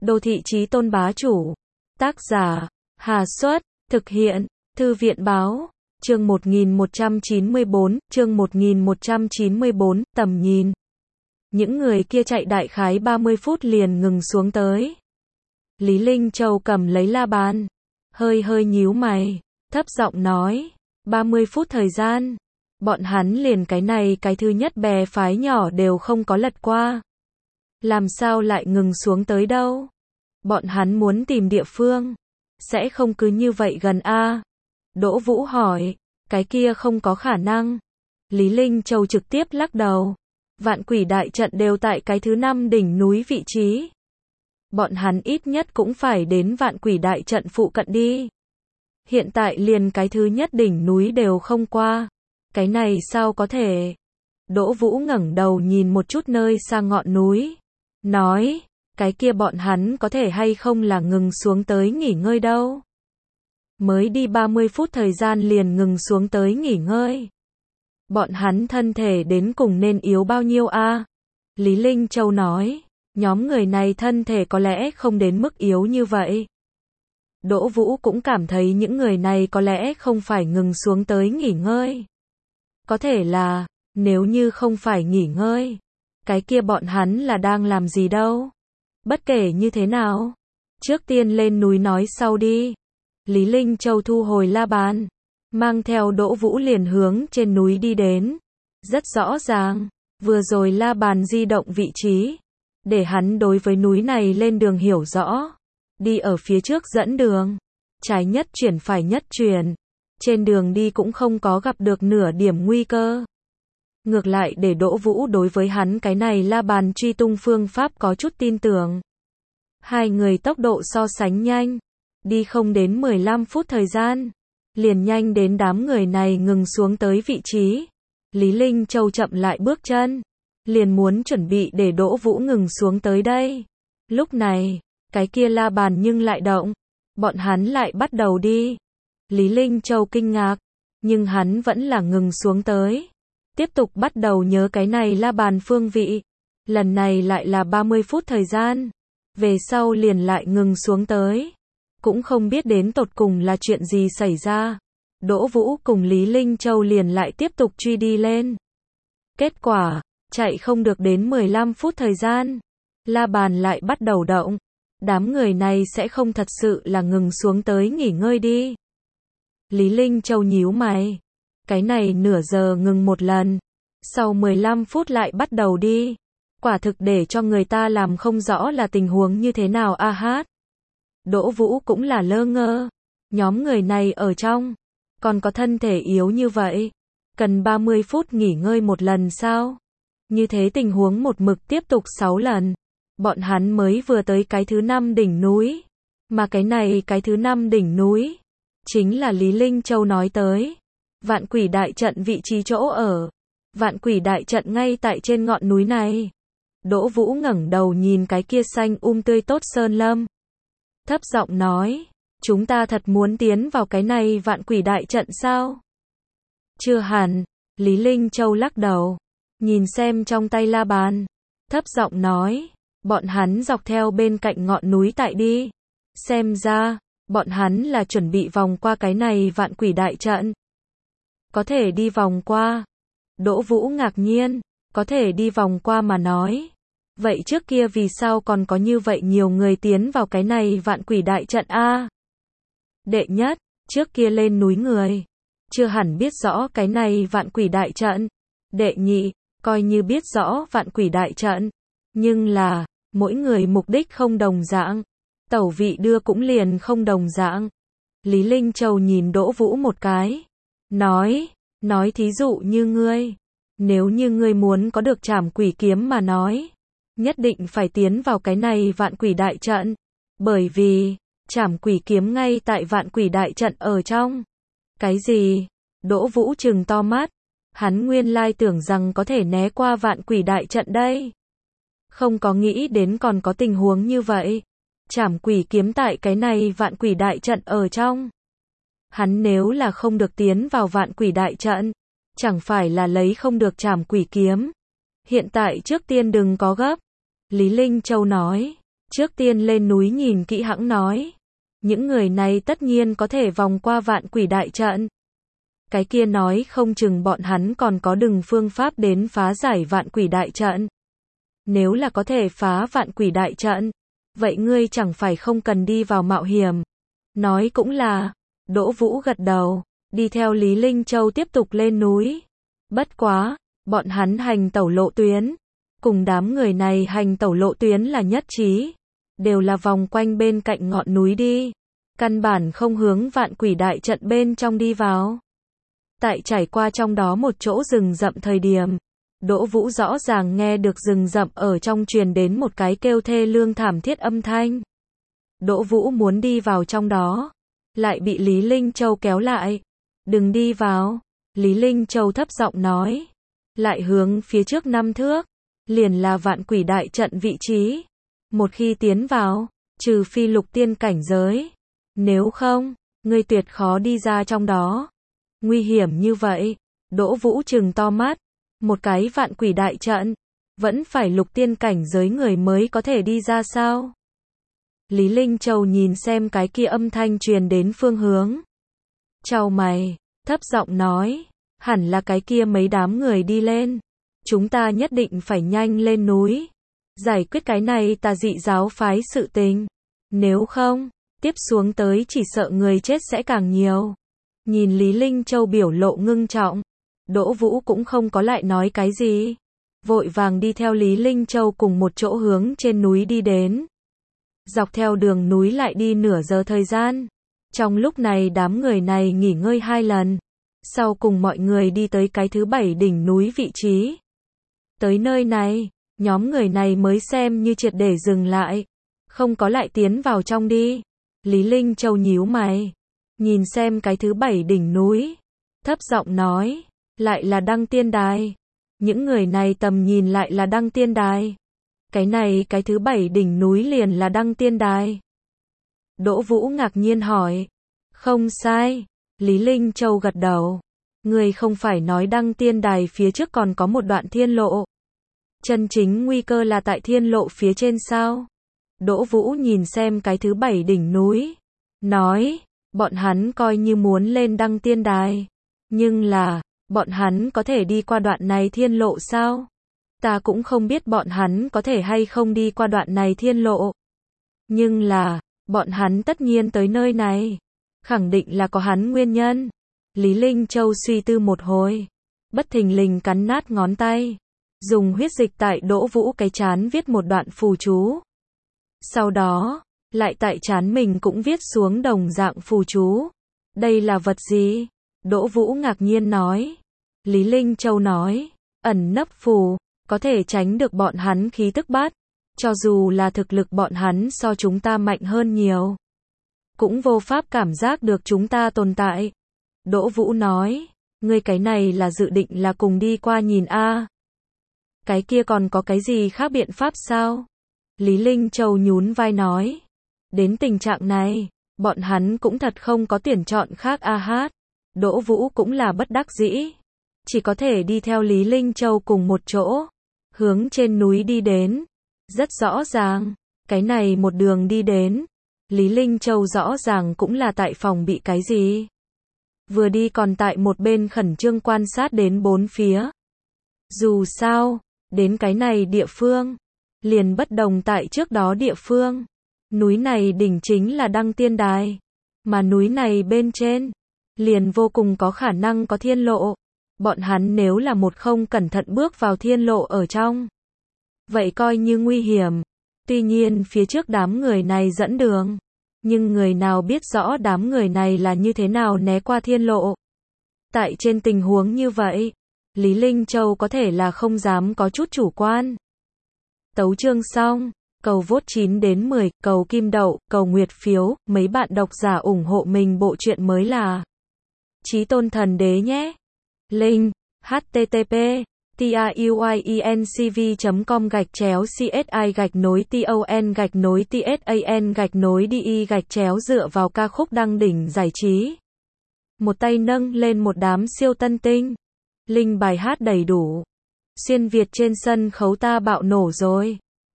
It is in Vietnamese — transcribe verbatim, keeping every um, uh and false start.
Đô thị chí tôn bá chủ. Tác giả, Hà Xuất, thực hiện, Thư viện báo, chương một nghìn một trăm chín mươi bốn, chương một nghìn một trăm chín mươi bốn, tầm nhìn. Những người kia chạy đại khái ba mươi phút liền ngừng xuống tới. Lý Linh Châu cầm lấy la bàn, hơi hơi nhíu mày, thấp giọng nói, ba mươi phút thời gian, bọn hắn liền cái này cái thứ nhất bè phái nhỏ đều không có lật qua. Làm sao lại ngừng xuống tới đâu? Bọn hắn muốn tìm địa phương, sẽ không cứ như vậy gần a? Đỗ Vũ hỏi, cái kia không có khả năng. Lý Linh Châu trực tiếp lắc đầu. Vạn Quỷ đại trận đều tại cái thứ năm đỉnh núi vị trí. Bọn hắn ít nhất cũng phải đến Vạn Quỷ đại trận phụ cận đi. Hiện tại liền cái thứ nhất đỉnh núi đều không qua. Cái này sao có thể? Đỗ Vũ ngẩng đầu nhìn một chút nơi xa ngọn núi. Nói, cái kia bọn hắn có thể hay không là ngừng xuống tới nghỉ ngơi đâu. Mới đi ba mươi phút thời gian liền ngừng xuống tới nghỉ ngơi. Bọn hắn thân thể đến cùng nên yếu bao nhiêu a? Lý Linh Châu nói, nhóm người này thân thể có lẽ không đến mức yếu như vậy. Đỗ Vũ cũng cảm thấy những người này có lẽ không phải ngừng xuống tới nghỉ ngơi. Có thể là, nếu như không phải nghỉ ngơi, cái kia bọn hắn là đang làm gì đâu. Bất kể như thế nào, trước tiên lên núi nói sau đi. Lý Linh Châu thu hồi la bàn, mang theo Đỗ Vũ liền hướng trên núi đi đến. Rất rõ ràng, vừa rồi la bàn di động vị trí, để hắn đối với núi này lên đường hiểu rõ. Đi ở phía trước dẫn đường, trái nhất chuyển phải nhất chuyển. Trên đường đi cũng không có gặp được nửa điểm nguy cơ. Ngược lại để Đỗ Vũ đối với hắn cái này la bàn truy tung phương pháp có chút tin tưởng. Hai người tốc độ so sánh nhanh, đi không đến mười lăm phút thời gian, liền nhanh đến đám người này ngừng xuống tới vị trí. Lý Linh Châu chậm lại bước chân, liền muốn chuẩn bị để Đỗ Vũ ngừng xuống tới đây. Lúc này, cái kia la bàn nhưng lại động, bọn hắn lại bắt đầu đi. Lý Linh Châu kinh ngạc, nhưng hắn vẫn là ngừng xuống tới. Tiếp tục bắt đầu nhớ cái này la bàn phương vị. Lần này lại là ba mươi phút thời gian. Về sau liền lại ngừng xuống tới. Cũng không biết đến tột cùng là chuyện gì xảy ra. Đỗ Vũ cùng Lý Linh Châu liền lại tiếp tục truy đi lên. Kết quả, chạy không được đến mười lăm phút thời gian. La bàn lại bắt đầu động. Đám người này sẽ không thật sự là ngừng xuống tới nghỉ ngơi đi. Lý Linh Châu nhíu mày. Cái này nửa giờ ngừng một lần. Sau mười lăm phút lại bắt đầu đi. Quả thực để cho người ta làm không rõ là tình huống như thế nào a hát. Đỗ Vũ cũng là lơ ngơ. Nhóm người này ở trong, còn có thân thể yếu như vậy. Cần ba mươi phút nghỉ ngơi một lần sao? Như thế tình huống một mực tiếp tục sáu lần. Bọn hắn mới vừa tới cái thứ năm đỉnh núi. Mà cái này cái thứ năm đỉnh núi, chính là Lý Linh Châu nói tới. Vạn Quỷ đại trận vị trí chỗ ở. Vạn Quỷ đại trận ngay tại trên ngọn núi này. Đỗ Vũ ngẩng đầu nhìn cái kia xanh um tươi tốt sơn lâm. Thấp giọng nói, chúng ta thật muốn tiến vào cái này Vạn Quỷ đại trận sao? Chưa hẳn. Lý Linh Châu lắc đầu, nhìn xem trong tay la bàn, thấp giọng nói, bọn hắn dọc theo bên cạnh ngọn núi tại đi. Xem ra, bọn hắn là chuẩn bị vòng qua cái này Vạn Quỷ đại trận. Có thể đi vòng qua. Đỗ Vũ ngạc nhiên, có thể đi vòng qua mà nói. Vậy trước kia vì sao còn có như vậy nhiều người tiến vào cái này Vạn Quỷ đại trận a? Đệ nhất, trước kia lên núi người, chưa hẳn biết rõ cái này Vạn Quỷ đại trận. Đệ nhị, coi như biết rõ Vạn Quỷ đại trận, nhưng là, mỗi người mục đích không đồng dạng, tẩu vị đưa cũng liền không đồng dạng. Lý Linh Châu nhìn Đỗ Vũ một cái, nói, nói thí dụ như ngươi, nếu như ngươi muốn có được trảm quỷ kiếm mà nói, nhất định phải tiến vào cái này Vạn Quỷ đại trận, bởi vì, trảm quỷ kiếm ngay tại Vạn Quỷ đại trận ở trong. Cái gì? Đỗ Vũ trừng to mắt, hắn nguyên lai tưởng rằng có thể né qua Vạn Quỷ đại trận đây. Không có nghĩ đến còn có tình huống như vậy. Trảm quỷ kiếm tại cái này Vạn Quỷ đại trận ở trong. Hắn nếu là không được tiến vào Vạn Quỷ đại trận, chẳng phải là lấy không được trảm quỷ kiếm. Hiện tại trước tiên đừng có gấp. Lý Linh Châu nói, Trước tiên lên núi nhìn kỹ hãng nói. Những người này tất nhiên có thể vòng qua vạn quỷ đại trận. Cái kia nói không chừng bọn hắn còn có đừng phương pháp đến phá giải vạn quỷ đại trận. Nếu là có thể phá vạn quỷ đại trận, vậy ngươi chẳng phải không cần đi vào mạo hiểm. Nói cũng là, Đỗ Vũ gật đầu, đi theo Lý Linh Châu tiếp tục lên núi. Bất quá, bọn hắn hành tẩu lộ tuyến, cùng đám người này hành tẩu lộ tuyến là nhất trí, đều là vòng quanh bên cạnh ngọn núi đi, căn bản không hướng vạn quỷ đại trận bên trong đi vào. Tại trải qua trong đó một chỗ rừng rậm thời điểm, Đỗ Vũ rõ ràng nghe được rừng rậm ở trong truyền đến một cái kêu thê lương thảm thiết âm thanh. Đỗ Vũ muốn đi vào trong đó, lại bị Lý Linh Châu kéo lại. Đừng đi vào, Lý Linh Châu thấp giọng nói. Lại hướng phía trước năm thước, liền là vạn quỷ đại trận vị trí. Một khi tiến vào, trừ phi lục tiên cảnh giới, nếu không, ngươi tuyệt khó đi ra trong đó. Nguy hiểm như vậy, Đỗ Vũ trừng to mắt, một cái vạn quỷ đại trận, vẫn phải lục tiên cảnh giới người mới có thể đi ra sao? Lý Linh Châu nhìn xem cái kia âm thanh truyền đến phương hướng. Chau mày, thấp giọng nói, hẳn là cái kia mấy đám người đi lên. Chúng ta nhất định phải nhanh lên núi, giải quyết cái này tà dị giáo phái sự tình. Nếu không, tiếp xuống tới chỉ sợ người chết sẽ càng nhiều. Nhìn Lý Linh Châu biểu lộ ngưng trọng, Đỗ Vũ cũng không có lại nói cái gì. Vội vàng đi theo Lý Linh Châu cùng một chỗ hướng trên núi đi đến. Dọc theo đường núi lại đi nửa giờ thời gian. Trong lúc này đám người này nghỉ ngơi hai lần. Sau cùng mọi người đi tới cái thứ bảy đỉnh núi vị trí. Tới nơi này, nhóm người này mới xem như triệt để dừng lại. Không có lại tiến vào trong đi. Lý Linh Châu nhíu mày. Nhìn xem cái thứ bảy đỉnh núi. Thấp giọng nói. Lại là Đăng Tiên Đài. Những người này tầm nhìn lại là Đăng Tiên Đài. Cái này cái thứ bảy đỉnh núi liền là Đăng Tiên Đài. Đỗ Vũ ngạc nhiên hỏi. Không sai. Lý Linh Châu gật đầu. Người không phải nói Đăng Tiên Đài phía trước còn có một đoạn thiên lộ. Chân chính nguy cơ là tại thiên lộ phía trên sao? Đỗ Vũ nhìn xem cái thứ bảy đỉnh núi. Nói, bọn hắn coi như muốn lên Đăng Tiên Đài. Nhưng là, bọn hắn có thể đi qua đoạn này thiên lộ sao? Ta cũng không biết bọn hắn có thể hay không đi qua đoạn này thiên lộ. Nhưng là, bọn hắn tất nhiên tới nơi này. Khẳng định là có hắn nguyên nhân. Lý Linh Châu suy tư một hồi. Bất thình lình cắn nát ngón tay. Dùng huyết dịch tại Đỗ Vũ cái trán viết một đoạn phù chú. Sau đó, lại tại trán mình cũng viết xuống đồng dạng phù chú. Đây là vật gì? Đỗ Vũ ngạc nhiên nói. Lý Linh Châu nói, ẩn nấp phù, có thể tránh được bọn hắn khí tức bắt. Cho dù là thực lực bọn hắn so chúng ta mạnh hơn nhiều, cũng vô pháp cảm giác được chúng ta tồn tại. Đỗ Vũ nói, ngươi cái này là dự định là cùng đi qua nhìn a? Cái kia còn có cái gì khác biện pháp sao? Lý Linh Châu nhún vai nói, đến tình trạng này, bọn hắn cũng thật không có tuyển chọn khác a hát. Đỗ Vũ cũng là bất đắc dĩ, chỉ có thể đi theo Lý Linh Châu cùng một chỗ, hướng trên núi đi đến. Rất rõ ràng, cái này một đường đi đến, Lý Linh Châu rõ ràng cũng là tại phòng bị cái gì. Vừa đi còn tại một bên khẩn trương quan sát đến bốn phía. Dù sao, đến cái này địa phương, liền bất đồng tại trước đó địa phương. Núi này đỉnh chính là Đăng Tiên Đài, mà núi này bên trên, liền vô cùng có khả năng có thiên lộ. Bọn hắn nếu là một không cẩn thận bước vào thiên lộ ở trong, vậy coi như nguy hiểm. Tuy nhiên phía trước đám người này dẫn đường, nhưng người nào biết rõ đám người này là như thế nào né qua thiên lộ. Tại trên tình huống như vậy, Lý Linh Châu có thể là không dám có chút chủ quan. Tấu chương xong, cầu vote chín đến mười, cầu kim đậu, cầu nguyệt phiếu, mấy bạn độc giả ủng hộ mình bộ truyện mới là Chí Tôn Thần Đế nhé. Link http truyencv chấm com gạch chéo csi gạch nối ton gạch nối tsan gạch nối di gạch chéo dựa vào ca khúc đăng đỉnh giải trí. Một tay nâng lên một đám siêu tân tinh. Link bài hát đầy đủ. Xuyên Việt trên sân khấu ta bạo nổ rồi.